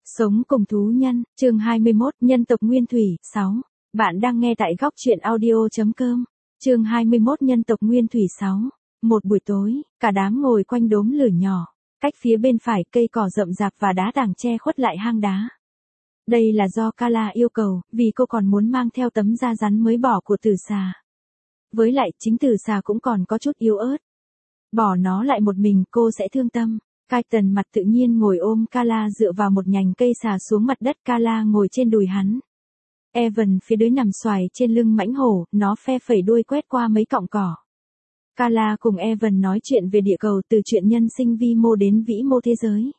Sống cùng thú nhân, chương 21, nhân tộc nguyên thủy, 6. Bạn đang nghe tại góc truyện audio.com. Chương 21 nhân tộc nguyên thủy 6. Một buổi tối, cả đám ngồi quanh đốm lửa nhỏ, cách phía bên phải cây cỏ rậm rạp và đá tảng che khuất lại hang đá. Đây là do Kala yêu cầu, vì cô còn muốn mang theo tấm da rắn mới bỏ của tử xà. Với lại chính tử xà cũng còn có chút yếu ớt. Bỏ nó lại một mình cô sẽ thương tâm. Kaiten mặt tự nhiên ngồi ôm Kala dựa vào một nhành cây xà xuống mặt đất. Kala ngồi trên đùi hắn. Evan phía dưới nằm xoài trên lưng mãnh hổ, nó phe phẩy đuôi quét qua mấy cọng cỏ. Kala cùng Evan nói chuyện về địa cầu, từ chuyện nhân sinh vi mô đến vĩ mô thế giới.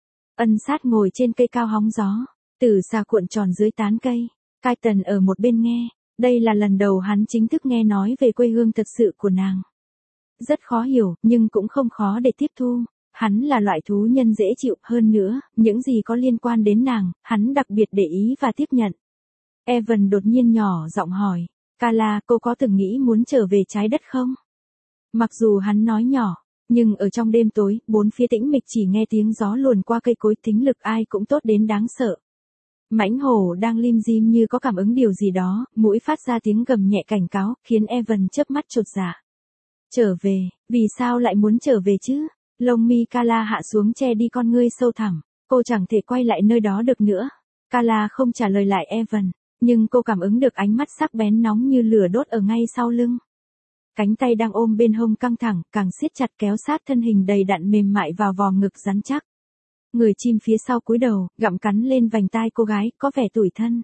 Ân sát ngồi trên cây cao hóng gió, tử xà cuộn tròn dưới tán cây. Kaiten ở một bên nghe, đây là lần đầu hắn chính thức nghe nói về quê hương thật sự của nàng. Rất khó hiểu, nhưng cũng không khó để tiếp thu. Hắn là loại thú nhân dễ chịu, hơn nữa, những gì có liên quan đến nàng, hắn đặc biệt để ý và tiếp nhận. Evan đột nhiên nhỏ giọng hỏi, Kala, cô có từng nghĩ muốn trở về trái đất không? Mặc dù hắn nói nhỏ, nhưng ở trong đêm tối, bốn phía tĩnh mịch chỉ nghe tiếng gió luồn qua cây cối, thính lực ai cũng tốt đến đáng sợ. Mãnh hổ đang lim dim như có cảm ứng điều gì đó, mũi phát ra tiếng gầm nhẹ cảnh cáo, khiến Evan chớp mắt chột dạ. Trở về, vì sao lại muốn trở về chứ? Lông mi Kala hạ xuống che đi con ngươi sâu thẳm, cô chẳng thể quay lại nơi đó được nữa. Kala không trả lời lại Evan, nhưng cô cảm ứng được ánh mắt sắc bén nóng như lửa đốt ở ngay sau lưng. Cánh tay đang ôm bên hông căng thẳng, càng siết chặt kéo sát thân hình đầy đặn mềm mại vào vòng ngực rắn chắc. Người chim phía sau cúi đầu, gặm cắn lên vành tai cô gái, có vẻ tủi thân.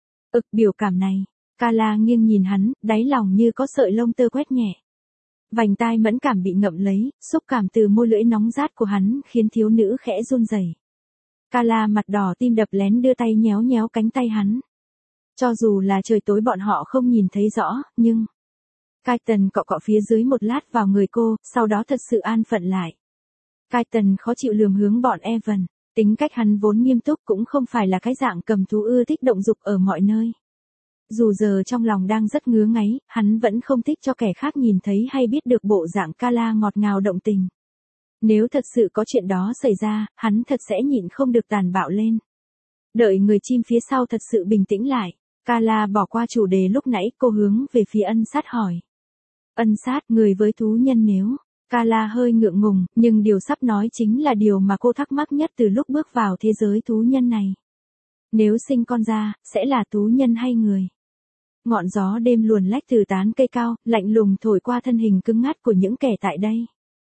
Biểu cảm này. Kala nghiêng nhìn hắn, đáy lòng như có sợi lông tơ quét nhẹ. Vành tai mẫn cảm bị ngậm lấy, xúc cảm từ môi lưỡi nóng rát của hắn khiến thiếu nữ khẽ run rẩy. Kala mặt đỏ tim đập lén đưa tay nhéo nhéo cánh tay hắn. Cho dù là trời tối bọn họ không nhìn thấy rõ, nhưng... Kaiten cọ cọ phía dưới một lát vào người cô, sau đó thật sự an phận lại. Kaiten khó chịu lườm hướng bọn Evan, tính cách hắn vốn nghiêm túc cũng không phải là cái dạng cầm thú ưa thích động dục ở mọi nơi. Dù giờ trong lòng đang rất ngứa ngáy, hắn vẫn không thích cho kẻ khác nhìn thấy hay biết được bộ dạng Kala ngọt ngào động tình. Nếu thật sự có chuyện đó xảy ra, hắn thật sẽ nhịn không được tàn bạo lên. Đợi người chim phía sau thật sự bình tĩnh lại, Kala bỏ qua chủ đề lúc nãy, cô hướng về phía ân sát hỏi. Ân sát, người với thú nhân nếu... Kala hơi ngượng ngùng, nhưng điều sắp nói chính là điều mà cô thắc mắc nhất từ lúc bước vào thế giới thú nhân này. Nếu sinh con ra, sẽ là thú nhân hay người? Ngọn gió đêm luồn lách từ tán cây cao, lạnh lùng thổi qua thân hình cứng ngắt của những kẻ tại đây.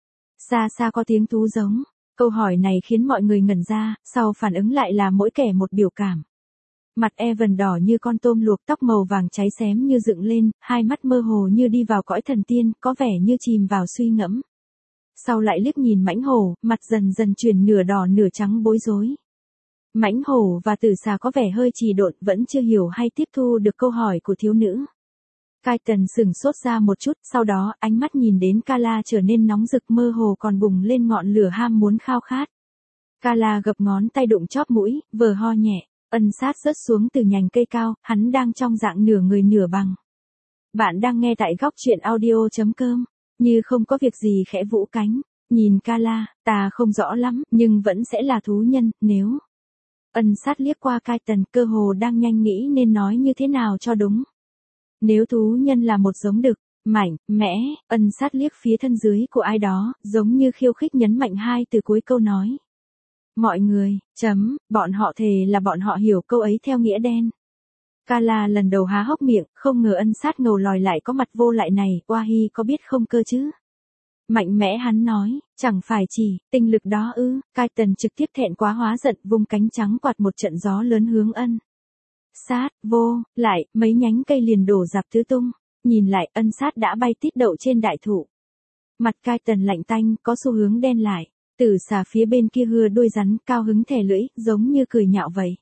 Xa xa có tiếng thú giống. Câu hỏi này khiến mọi người ngẩn ra, sau phản ứng lại là mỗi kẻ một biểu cảm. Mặt Evan đỏ như con tôm luộc, tóc màu vàng cháy xém như dựng lên, hai mắt mơ hồ như đi vào cõi thần tiên, có vẻ như chìm vào suy ngẫm. Sau lại liếc nhìn mãnh hổ, mặt dần dần chuyển nửa đỏ nửa trắng bối rối. Mãnh hổ và tử xà có vẻ hơi trì độn, vẫn chưa hiểu hay tiếp thu được câu hỏi của thiếu nữ. Kaiten sửng sốt ra một chút, sau đó ánh mắt nhìn đến Kala trở nên nóng rực, mơ hồ còn bùng lên ngọn lửa ham muốn khao khát. Kala gập ngón tay đụng chóp mũi, vờ ho nhẹ, ân sát rớt xuống từ nhành cây cao, hắn đang trong dạng nửa người nửa bằng. Bạn đang nghe tại góc truyện audio.com, như không có việc gì khẽ vỗ cánh, nhìn Kala, ta không rõ lắm, nhưng vẫn sẽ là thú nhân, nếu... Ân sát liếc qua Kaiten, cơ hồ đang nhanh nghĩ nên nói như thế nào cho đúng. Nếu thú nhân là một giống đực, mạnh, mẽ, ân sát liếc phía thân dưới của ai đó, giống như khiêu khích nhấn mạnh hai từ cuối câu nói. Mọi người, bọn họ thề là bọn họ hiểu câu ấy theo nghĩa đen. Kala lần đầu há hốc miệng, không ngờ ân sát ngầu lòi lại có mặt vô lại này, Wahi có biết không cơ chứ? Mạnh mẽ hắn nói, chẳng phải chỉ, tinh lực đó ư? Kaiten trực tiếp thẹn quá hóa giận, vung cánh trắng quạt một trận gió lớn hướng ân sát, vô, lại, mấy nhánh cây liền đổ rạp tứ tung, nhìn lại ân sát đã bay tít đậu trên đại thụ. Mặt Kaiten lạnh tanh, có xu hướng đen lại, tử xà phía bên kia hưa đuôi rắn, cao hứng thè lưỡi, giống như cười nhạo vậy.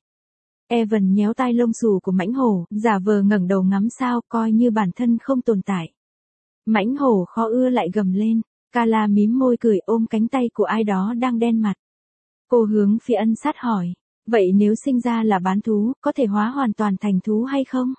Evan nhéo tai lông xù của mãnh hổ, giả vờ ngẩng đầu ngắm sao, coi như bản thân không tồn tại. Mãnh hổ khó ưa lại gầm lên. Kala mím môi cười, ôm cánh tay của ai đó đang đen mặt. Cô hướng phía ân sát hỏi, vậy nếu sinh ra là bán thú, có thể hóa hoàn toàn thành thú hay không?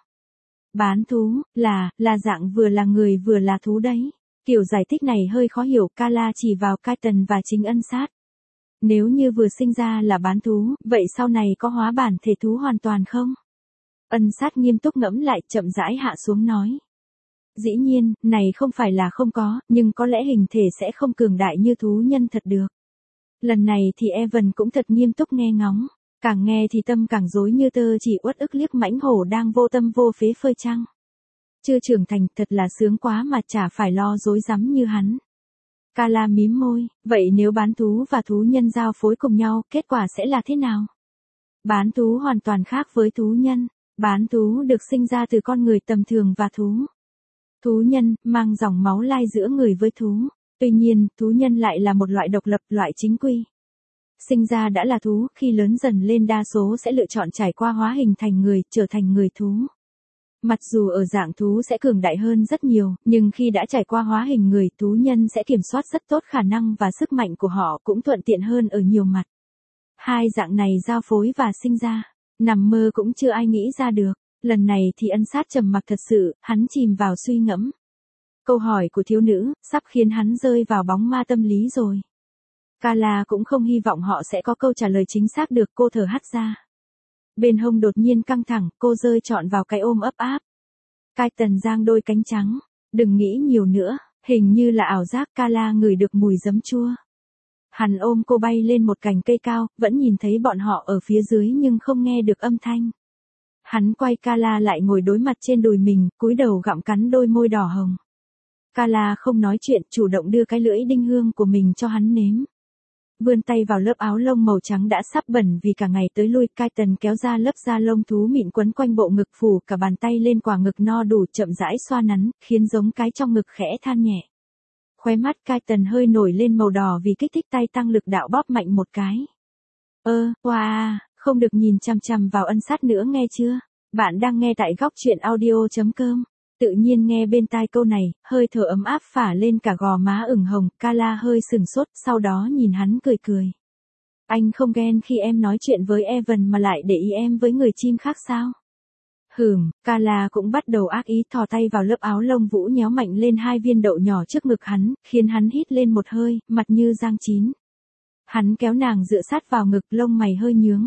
Bán thú, là dạng vừa là người vừa là thú đấy. Kiểu giải thích này hơi khó hiểu, Kala chỉ vào Kaiten và chính ân sát. Nếu như vừa sinh ra là bán thú, vậy sau này có hóa bản thể thú hoàn toàn không? Ân sát nghiêm túc ngẫm lại, chậm rãi hạ xuống nói. Dĩ nhiên, này không phải là không có, nhưng có lẽ hình thể sẽ không cường đại như thú nhân thật được. Lần này thì Evan cũng thật nghiêm túc nghe ngóng. Càng nghe thì tâm càng rối như tơ, chỉ uất ức liếc mãnh hổ đang vô tâm vô phế phơi trăng. Chưa trưởng thành, thật là sướng quá mà chả phải lo rối rắm như hắn. Kala mím môi, vậy nếu bán thú và thú nhân giao phối cùng nhau, kết quả sẽ là thế nào? Bán thú hoàn toàn khác với thú nhân. Bán thú được sinh ra từ con người tầm thường và thú. Thú nhân, mang dòng máu lai giữa người với thú. Tuy nhiên, thú nhân lại là một loại độc lập, loại chính quy. Sinh ra đã là thú, khi lớn dần lên đa số sẽ lựa chọn trải qua hóa hình thành người, trở thành người thú. Mặc dù ở dạng thú sẽ cường đại hơn rất nhiều, nhưng khi đã trải qua hóa hình người, thú nhân sẽ kiểm soát rất tốt khả năng và sức mạnh của họ, cũng thuận tiện hơn ở nhiều mặt. Hai dạng này giao phối và sinh ra, nằm mơ cũng chưa ai nghĩ ra được. Lần này thì ân sát trầm mặc thật sự, hắn chìm vào suy ngẫm. Câu hỏi của thiếu nữ, sắp khiến hắn rơi vào bóng ma tâm lý rồi. Kala cũng không hy vọng họ sẽ có câu trả lời chính xác được, cô thở hắt ra. Bên hông đột nhiên căng thẳng, cô rơi trọn vào cái ôm ấp áp. Kaiten giang đôi cánh trắng. Đừng nghĩ nhiều nữa, hình như là ảo giác. Kala ngửi được mùi giấm chua. Hắn ôm cô bay lên một cành cây cao, vẫn nhìn thấy bọn họ ở phía dưới nhưng không nghe được âm thanh. Hắn quay Kala lại ngồi đối mặt trên đùi mình, cúi đầu gặm cắn đôi môi đỏ hồng. Kala không nói chuyện, chủ động đưa cái lưỡi đinh hương của mình cho hắn nếm. Vươn tay vào lớp áo lông màu trắng đã sắp bẩn vì cả ngày tới lui, Kaiten kéo ra lớp da lông thú mịn quấn quanh bộ ngực, phủ cả bàn tay lên quả ngực no đủ, chậm rãi xoa nắn, khiến giống cái trong ngực khẽ than nhẹ. Khóe mắt Kaiten hơi nổi lên màu đỏ vì kích thích, tay tăng lực đạo bóp mạnh một cái. Wow, không được nhìn chằm chằm vào ân sát nữa nghe chưa? Bạn đang nghe tại góc truyện audio.com. Tự nhiên nghe bên tai câu này, hơi thở ấm áp phả lên cả gò má ửng hồng. Kala hơi sừng sốt, sau đó nhìn hắn cười cười. Anh không ghen khi em nói chuyện với Evan mà lại để ý em với người chim khác sao? Kala cũng bắt đầu ác ý, thò tay vào lớp áo lông vũ nhéo mạnh lên hai viên đậu nhỏ trước ngực hắn, khiến hắn hít lên một hơi, mặt như rang chín. Hắn kéo nàng dựa sát vào ngực, lông mày hơi nhướng.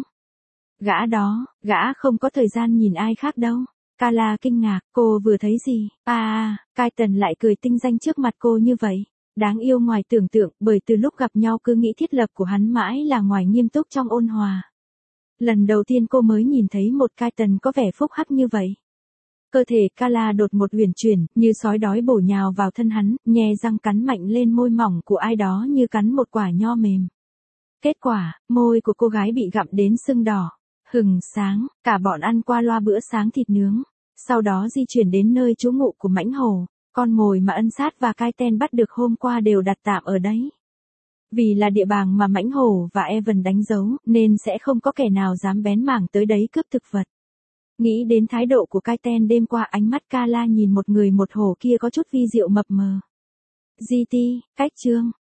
Gã không có thời gian nhìn ai khác đâu. Kala kinh ngạc, cô vừa thấy gì? Kaiten lại cười tinh danh trước mặt cô như vậy. Đáng yêu ngoài tưởng tượng, bởi từ lúc gặp nhau cứ nghĩ thiết lập của hắn mãi là ngoài nghiêm túc trong ôn hòa. Lần đầu tiên cô mới nhìn thấy một Kaiten có vẻ phúc hắc như vậy. Cơ thể Kala đột một uyển chuyển, như sói đói bổ nhào vào thân hắn, nhe răng cắn mạnh lên môi mỏng của ai đó như cắn một quả nho mềm. Kết quả, môi của cô gái bị gặm đến sưng đỏ. Sáng, cả bọn ăn qua loa bữa sáng thịt nướng, sau đó di chuyển đến nơi trú ngụ của mãnh hổ, con mồi mà ân sát và Kaiten bắt được hôm qua đều đặt tạm ở đấy. Vì là địa bàn mà mãnh hổ và Evan đánh dấu, nên sẽ không có kẻ nào dám bén mảng tới đấy cướp thực vật. Nghĩ đến thái độ của Kaiten đêm qua, ánh mắt Kala nhìn một người một hổ kia có chút vi diệu mập mờ. GT, cách chương.